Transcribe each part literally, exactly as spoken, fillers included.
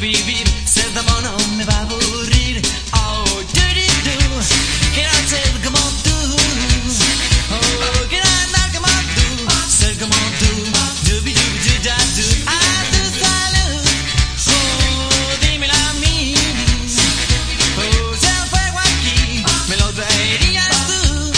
vivir, ser de amor no me va a aburrir. Oh, do do do, quiero ser como tú. Oh, quiero andar como tú, ser como tú. Dubi dubi du da du, a tu salud. Oh, dímelo a mí. Oh, si el fuego aquí me lo traerías tú.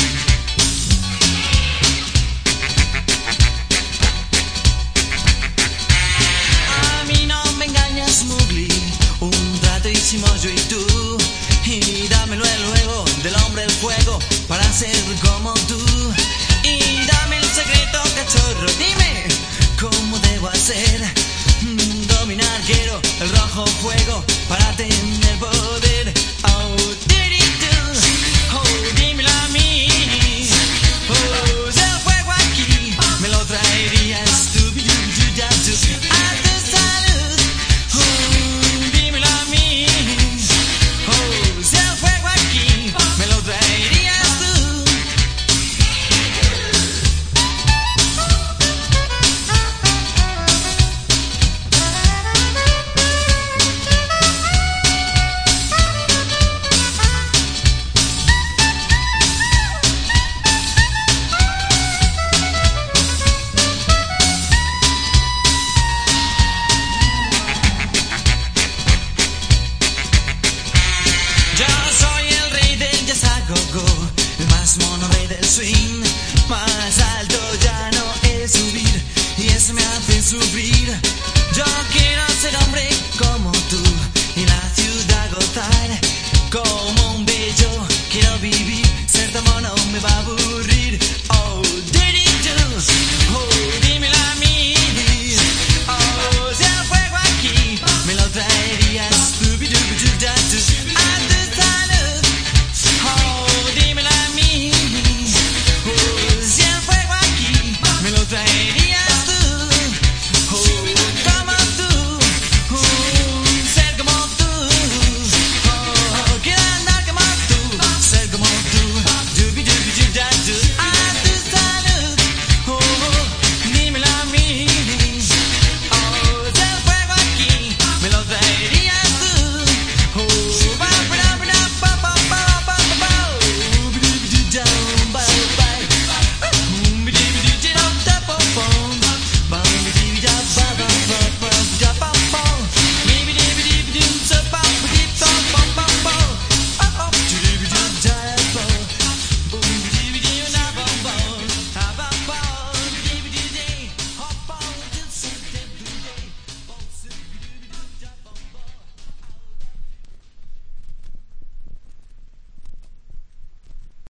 A mí no me engañas, Mowgli. Un trato hicimos yo y tú. Y dámelo luego del hombre el fuego para ser como tú. Y dame el secreto, cachorro. Dime cómo debo hacer. Mm, Dominar quiero el rojo fuego para tener.